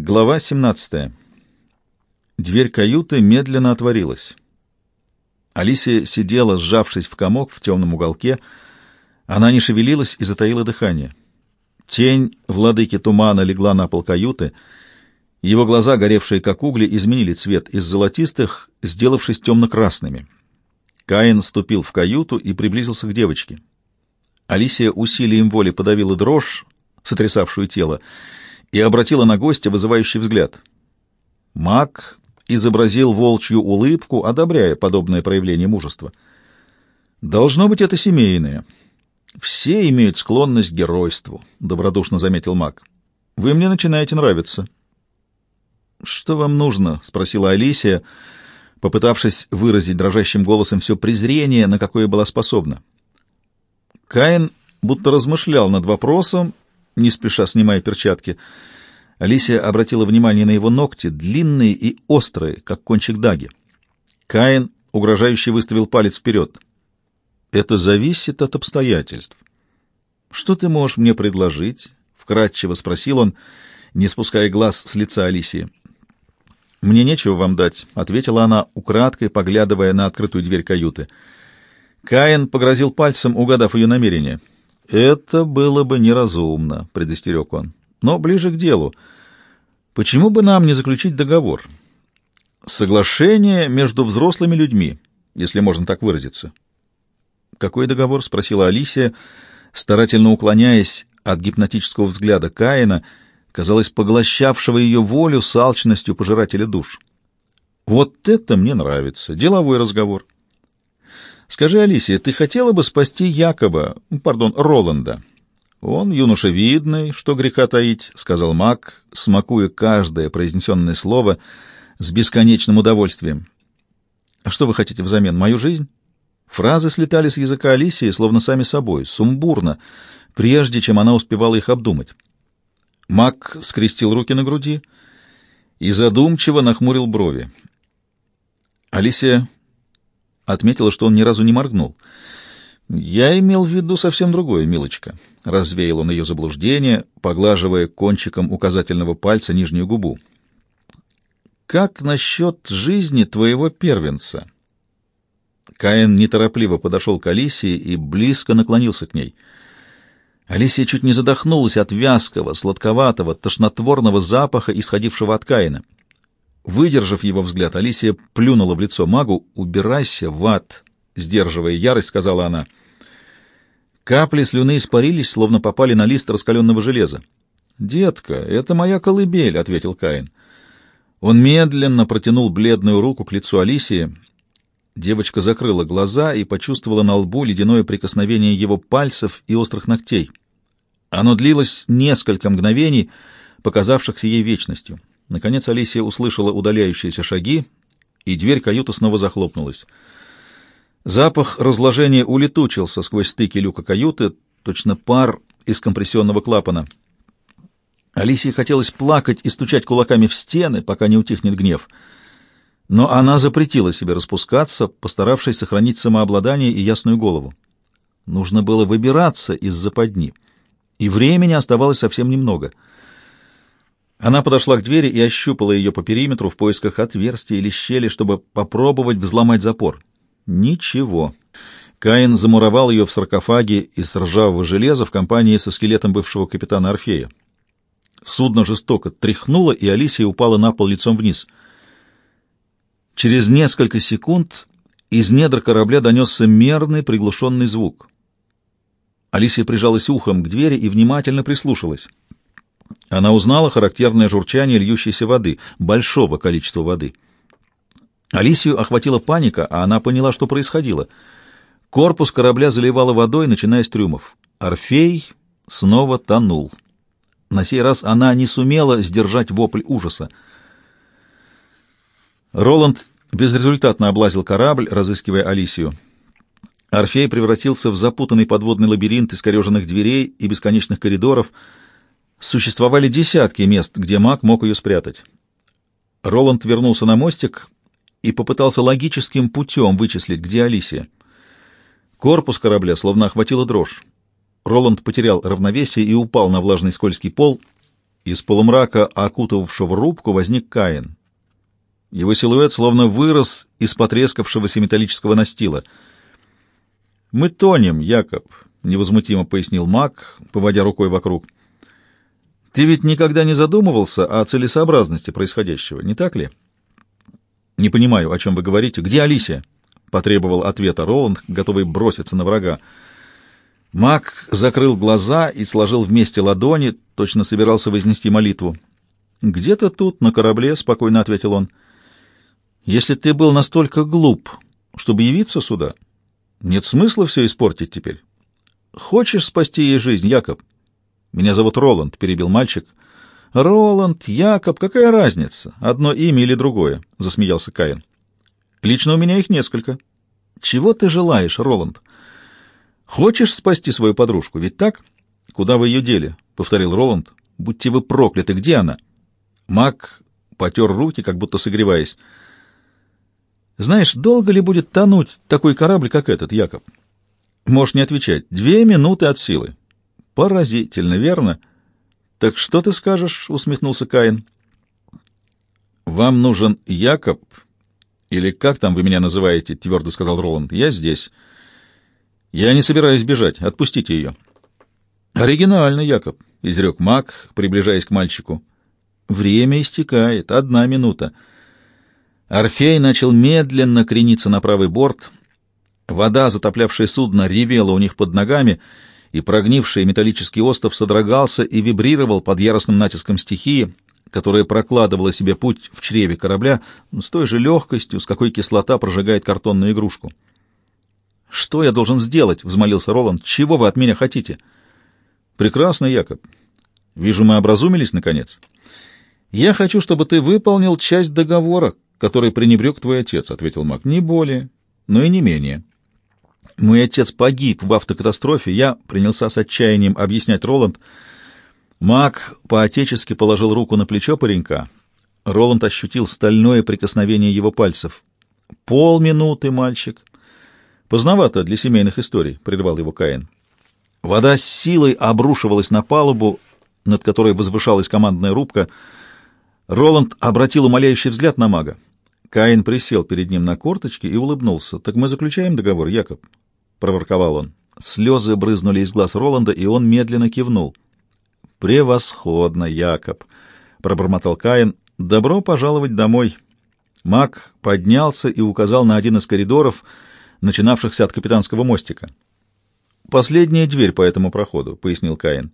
Глава 17. Дверь каюты медленно отворилась. Алисия сидела, сжавшись в комок в темном уголке. Она не шевелилась и затаила дыхание. Тень владыки тумана легла на пол каюты. Его глаза, горевшие как угли, изменили цвет из золотистых, сделавшись темно-красными. Каин ступил в каюту и приблизился к девочке. Алисия усилием воли подавила дрожь, сотрясавшую тело, и обратила на гостя вызывающий взгляд. Маг изобразил волчью улыбку, одобряя подобное проявление мужества. «Должно быть, это семейное. Все имеют склонность к геройству», — добродушно заметил маг. «Вы мне начинаете нравиться». «Что вам нужно?» — спросила Алисия, попытавшись выразить дрожащим голосом все презрение, на какое была способна. Каин будто размышлял над вопросом, не спеша снимая перчатки. Алисия обратила внимание на его ногти, длинные и острые, как кончик даги. Каин угрожающе выставил палец вперед. «Это зависит от обстоятельств». «Что ты можешь мне предложить?» — вкратчиво спросил он, не спуская глаз с лица Алисии. «Мне нечего вам дать», — ответила она, украдкой поглядывая на открытую дверь каюты. Каин погрозил пальцем, угадав ее намерение. «Это было бы неразумно», — предостерег он. «Но ближе к делу. Почему бы нам не заключить договор? Соглашение между взрослыми людьми, если можно так выразиться». «Какой договор?» — спросила Алисия, старательно уклоняясь от гипнотического взгляда Каина, казалось, поглощавшего ее волю с алчностью пожирателя душ. «Вот это мне нравится. Деловой разговор». «Скажи, Алисия, ты хотела бы спасти Роланда?» «Он юноша видный, что греха таить», — сказал маг, смакуя каждое произнесенное слово с бесконечным удовольствием. «А что вы хотите взамен? Мою жизнь?» Фразы слетали с языка Алисии, словно сами собой, сумбурно, прежде чем она успевала их обдумать. Маг скрестил руки на груди и задумчиво нахмурил брови. Алисия отметила, что он ни разу не моргнул. «Я имел в виду совсем другое, милочка», — развеял он ее заблуждение, поглаживая кончиком указательного пальца нижнюю губу. «Как насчет жизни твоего первенца?» Каин неторопливо подошел к Алисии и близко наклонился к ней. Алисия чуть не задохнулась от вязкого, сладковатого, тошнотворного запаха, исходившего от Каина. Выдержав его взгляд, Алисия плюнула в лицо магу. «Убирайся в ад!» — сдерживая ярость, сказала она. Капли слюны испарились, словно попали на лист раскаленного железа. «Детка, это моя колыбель», — ответил Каин. Он медленно протянул бледную руку к лицу Алисии. Девочка закрыла глаза и почувствовала на лбу ледяное прикосновение его пальцев и острых ногтей. Оно длилось несколько мгновений, показавшихся ей вечностью. Наконец Алисия услышала удаляющиеся шаги, и дверь каюты снова захлопнулась. Запах разложения улетучился сквозь стыки люка каюты, точно пар из компрессионного клапана. Алисии хотелось плакать и стучать кулаками в стены, пока не утихнет гнев. Но она запретила себе распускаться, постаравшись сохранить самообладание и ясную голову. Нужно было выбираться из западни, и времени оставалось совсем немного. Она подошла к двери и ощупала ее по периметру в поисках отверстия или щели, чтобы попробовать взломать запор. Ничего. Каин замуровал ее в саркофаге из ржавого железа в компании со скелетом бывшего капитана Орфея. Судно жестоко тряхнуло, и Алисия упала на пол лицом вниз. Через несколько секунд из недр корабля донесся мерный приглушенный звук. Алисия прижалась ухом к двери и внимательно прислушалась. Она узнала характерное журчание льющейся воды, большого количества воды. Алисию охватила паника, а она поняла, что происходило. Корпус корабля заливало водой, начиная с трюмов. Орфей снова тонул. На сей раз она не сумела сдержать вопль ужаса. Роланд безрезультатно облазил корабль, разыскивая Алисию. Орфей превратился в запутанный подводный лабиринт искореженных дверей и бесконечных коридоров. Существовали десятки мест, где маг мог ее спрятать. Роланд вернулся на мостик и попытался логическим путем вычислить, где Алисия. Корпус корабля словно охватила дрожь. Роланд потерял равновесие и упал на влажный скользкий пол. Из полумрака, окутывавшего рубку, возник Каин. Его силуэт словно вырос из потрескавшегося металлического настила. «Мы тонем, Якоб», — невозмутимо пояснил маг, поводя рукой вокруг. «Ты ведь никогда не задумывался о целесообразности происходящего, не так ли?» «Не понимаю, о чем вы говорите. Где Алисия?» — потребовал ответа Роланд, готовый броситься на врага. Маг закрыл глаза и сложил вместе ладони, точно собирался вознести молитву. «Где-то тут, на корабле», — спокойно ответил он. «Если ты был настолько глуп, чтобы явиться сюда, нет смысла все испортить теперь. Хочешь спасти ей жизнь, Якоб?» «Меня зовут Роланд», — перебил мальчик. «Роланд, Якоб, какая разница? Одно имя или другое?» — засмеялся Каин. «Лично у меня их несколько. Чего ты желаешь, Роланд? Хочешь спасти свою подружку, ведь так?» «Куда вы ее дели?» — повторил Роланд. «Будьте вы прокляты, где она?» Маг потер руки, как будто согреваясь. «Знаешь, долго ли будет тонуть такой корабль, как этот, Якоб?» «Можешь не отвечать. 2 минуты от силы». «Поразительно, верно?» «Так что ты скажешь?» — усмехнулся Каин. «Вам нужен Якоб, или как там вы меня называете?» — твердо сказал Роланд. «Я здесь. Я не собираюсь бежать. Отпустите ее». «Оригинально, Якоб», — изрек маг, приближаясь к мальчику. «Время истекает. 1 минута». Орфей начал медленно крениться на правый борт. Вода, затоплявшая судно, ревела у них под ногами, и прогнивший металлический остов содрогался и вибрировал под яростным натиском стихии, которая прокладывала себе путь в чреве корабля с той же легкостью, с какой кислота прожигает картонную игрушку. «Что я должен сделать?» — взмолился Роланд. «Чего вы от меня хотите?» «Прекрасно, Якоб. Вижу, мы образумились, наконец. Я хочу, чтобы ты выполнил часть договора, который пренебрег твой отец», — ответил маг. «Не более, но и не менее». «Мой отец погиб в автокатастрофе», — я принялся с отчаянием объяснять Роланд. Маг по-отечески положил руку на плечо паренька. Роланд ощутил стальное прикосновение его пальцев. «Полминуты, мальчик». «Поздновато для семейных историй», — прервал его Каин. Вода с силой обрушивалась на палубу, над которой возвышалась командная рубка. Роланд обратил умоляющий взгляд на мага. Каин присел перед ним на корточки и улыбнулся. «Так мы заключаем договор, Якоб?» — проворковал он. Слезы брызнули из глаз Роланда, и он медленно кивнул. «Превосходно, Якоб!» — пробормотал Каин. «Добро пожаловать домой!» Маг поднялся и указал на один из коридоров, начинавшихся от капитанского мостика. «Последняя дверь по этому проходу», — пояснил Каин.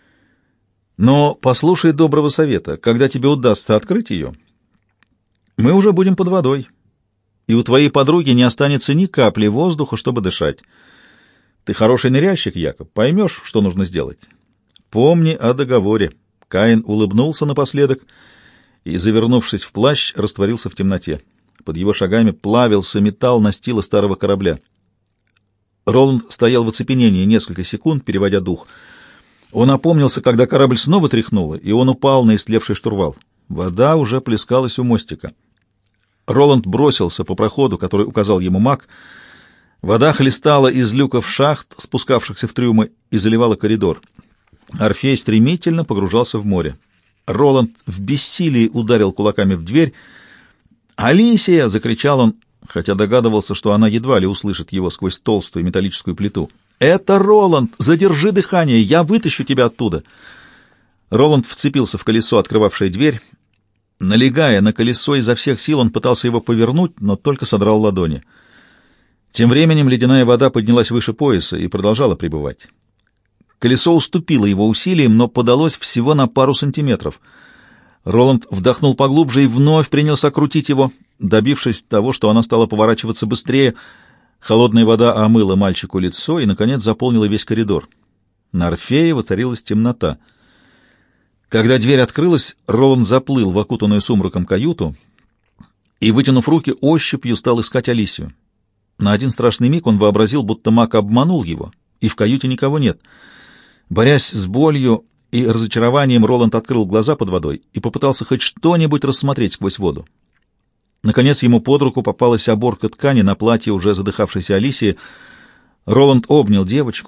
«Но послушай доброго совета. Когда тебе удастся открыть ее, мы уже будем под водой, и у твоей подруги не останется ни капли воздуха, чтобы дышать. Ты хороший ныряльщик, Якоб, поймешь, что нужно сделать. Помни о договоре». Каин улыбнулся напоследок и, завернувшись в плащ, растворился в темноте. Под его шагами плавился металл настила старого корабля. Роланд стоял в оцепенении несколько секунд, переводя дух. Он опомнился, когда корабль снова тряхнуло, и он упал на истлевший штурвал. Вода уже плескалась у мостика. Роланд бросился по проходу, который указал ему маг. Вода хлестала из люков шахт, спускавшихся в трюмы, и заливала коридор. Орфей стремительно погружался в море. Роланд в бессилии ударил кулаками в дверь. «Алисия!» — закричал он, хотя догадывался, что она едва ли услышит его сквозь толстую металлическую плиту. «Это Роланд! Задержи дыхание! Я вытащу тебя оттуда!» Роланд вцепился в колесо, открывавшее дверь. Налегая на колесо изо всех сил, он пытался его повернуть, но только содрал ладони. Тем временем ледяная вода поднялась выше пояса и продолжала пребывать. Колесо уступило его усилиям, но подалось всего на пару сантиметров. Роланд вдохнул поглубже и вновь принялся крутить его, добившись того, что она стала поворачиваться быстрее. Холодная вода омыла мальчику лицо и, наконец, заполнила весь коридор. На Орфее воцарилась темнота. Когда дверь открылась, Роланд заплыл в окутанную сумраком каюту и, вытянув руки, ощупью стал искать Алисию. На один страшный миг он вообразил, будто маг обманул его, и в каюте никого нет. Борясь с болью и разочарованием, Роланд открыл глаза под водой и попытался хоть что-нибудь рассмотреть сквозь воду. Наконец ему под руку попалась оборка ткани на платье уже задыхавшейся Алисии. Роланд обнял девочку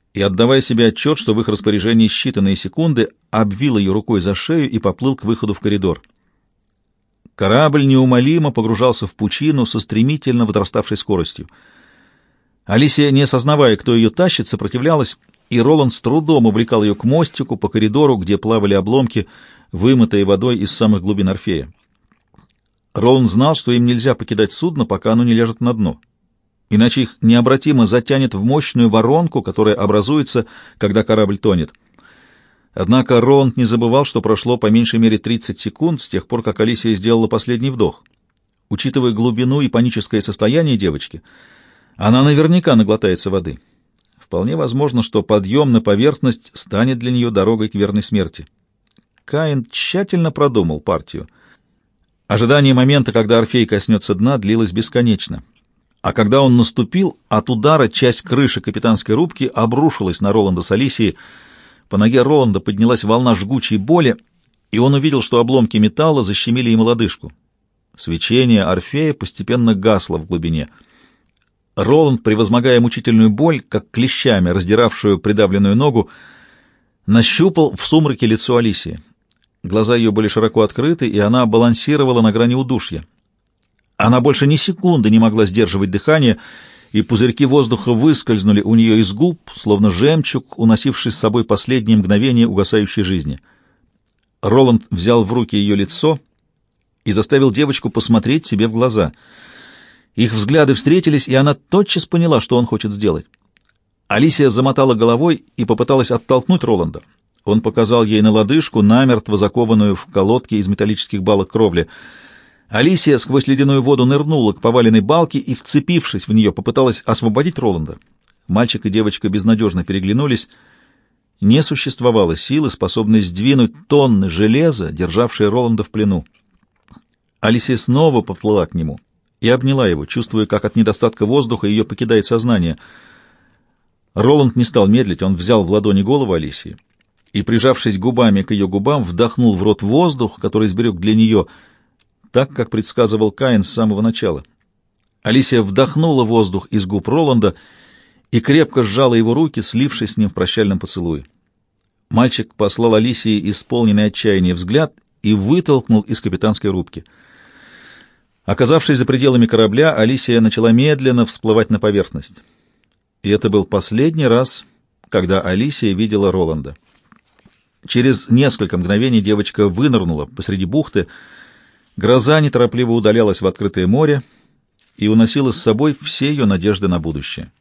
и, отдавая себе отчет, что в их распоряжении считанные секунды, обвил ее рукой за шею и поплыл к выходу в коридор. Корабль неумолимо погружался в пучину со стремительно возраставшей скоростью. Алисия, не осознавая, кто ее тащит, сопротивлялась, и Роланд с трудом увлекал ее к мостику по коридору, где плавали обломки, вымытые водой из самых глубин Орфея. Роланд знал, что им нельзя покидать судно, пока оно не ляжет на дно, иначе их необратимо затянет в мощную воронку, которая образуется, когда корабль тонет. Однако Роланд не забывал, что прошло по меньшей мере 30 секунд с тех пор, как Алисия сделала последний вдох. Учитывая глубину и паническое состояние девочки, она наверняка наглотается воды. Вполне возможно, что подъем на поверхность станет для нее дорогой к верной смерти. Каин тщательно продумал партию. Ожидание момента, когда Орфей коснется дна, длилось бесконечно. А когда он наступил, от удара часть крыши капитанской рубки обрушилась на Роланда с Алисией. По ноге Роланда поднялась волна жгучей боли, и он увидел, что обломки металла защемили ему лодыжку. Свечение Орфея постепенно гасло в глубине. Роланд, превозмогая мучительную боль, как клещами раздиравшую придавленную ногу, нащупал в сумраке лицо Алисии. Глаза ее были широко открыты, и она балансировала на грани удушья. Она больше ни секунды не могла сдерживать дыхание, и пузырьки воздуха выскользнули у нее из губ, словно жемчуг, уносивший с собой последние мгновения угасающей жизни. Роланд взял в руки ее лицо и заставил девочку посмотреть себе в глаза. Их взгляды встретились, и она тотчас поняла, что он хочет сделать. Алисия замотала головой и попыталась оттолкнуть Роланда. Он показал ей на лодыжку, намертво закованную в колодке из металлических балок кровли. Алисия сквозь ледяную воду нырнула к поваленной балке и, вцепившись в нее, попыталась освободить Роланда. Мальчик и девочка безнадежно переглянулись. Не существовало силы, способной сдвинуть тонны железа, державшие Роланда в плену. Алисия снова поплыла к нему и обняла его, чувствуя, как от недостатка воздуха ее покидает сознание. Роланд не стал медлить, он взял в ладони голову Алисии и, прижавшись губами к ее губам, вдохнул в рот воздух, который сберег для нее, так, как предсказывал Каин с самого начала. Алисия вдохнула воздух из губ Роланда и крепко сжала его руки, слившись с ним в прощальном поцелуе. Мальчик послал Алисии исполненный отчаяния взгляд и вытолкнул из капитанской рубки. Оказавшись за пределами корабля, Алисия начала медленно всплывать на поверхность. И это был последний раз, когда Алисия видела Роланда. Через несколько мгновений девочка вынырнула посреди бухты. Гроза неторопливо удалялась в открытое море и уносила с собой все ее надежды на будущее.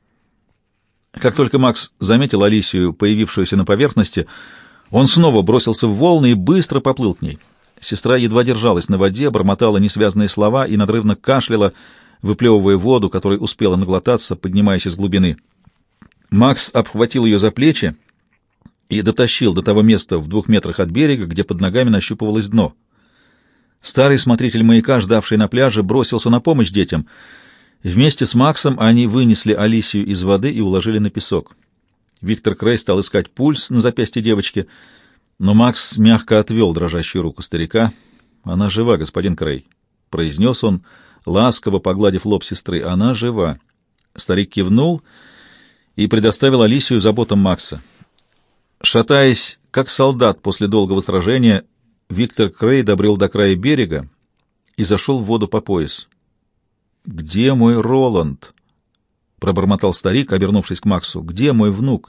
Как только Макс заметил Алисию, появившуюся на поверхности, он снова бросился в волны и быстро поплыл к ней. Сестра едва держалась на воде, бормотала несвязные слова и надрывно кашляла, выплевывая воду, которой успела наглотаться, поднимаясь из глубины. Макс обхватил ее за плечи и дотащил до того места в 2 метрах от берега, где под ногами нащупывалось дно. Старый смотритель маяка, ждавший на пляже, бросился на помощь детям. Вместе с Максом они вынесли Алисию из воды и уложили на песок. Виктор Крей стал искать пульс на запястье девочки, но Макс мягко отвел дрожащую руку старика. «Она жива, господин Крей», — произнес он, ласково погладив лоб сестры. «Она жива». Старик кивнул и предоставил Алисию заботам Макса. Шатаясь, как солдат после долгого сражения, Виктор Крей добрел до края берега и зашел в воду по пояс. «Где мой Роланд?» — пробормотал старик, обернувшись к Максу. «Где мой внук?»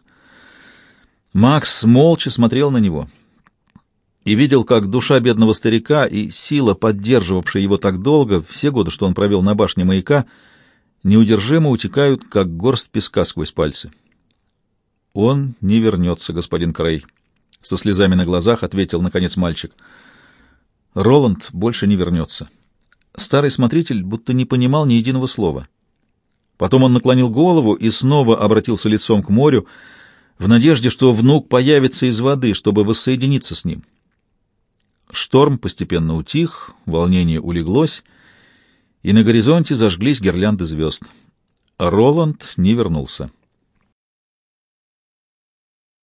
Макс молча смотрел на него и видел, как душа бедного старика и сила, поддерживавшая его так долго, все годы, что он провел на башне маяка, неудержимо утекают, как горсть песка сквозь пальцы. «Он не вернется, господин Крей», — со слезами на глазах ответил, наконец, мальчик. «Роланд больше не вернется». Старый смотритель будто не понимал ни единого слова. Потом он наклонил голову и снова обратился лицом к морю, в надежде, что внук появится из воды, чтобы воссоединиться с ним. Шторм постепенно утих, волнение улеглось, и на горизонте зажглись гирлянды звезд. Роланд не вернулся.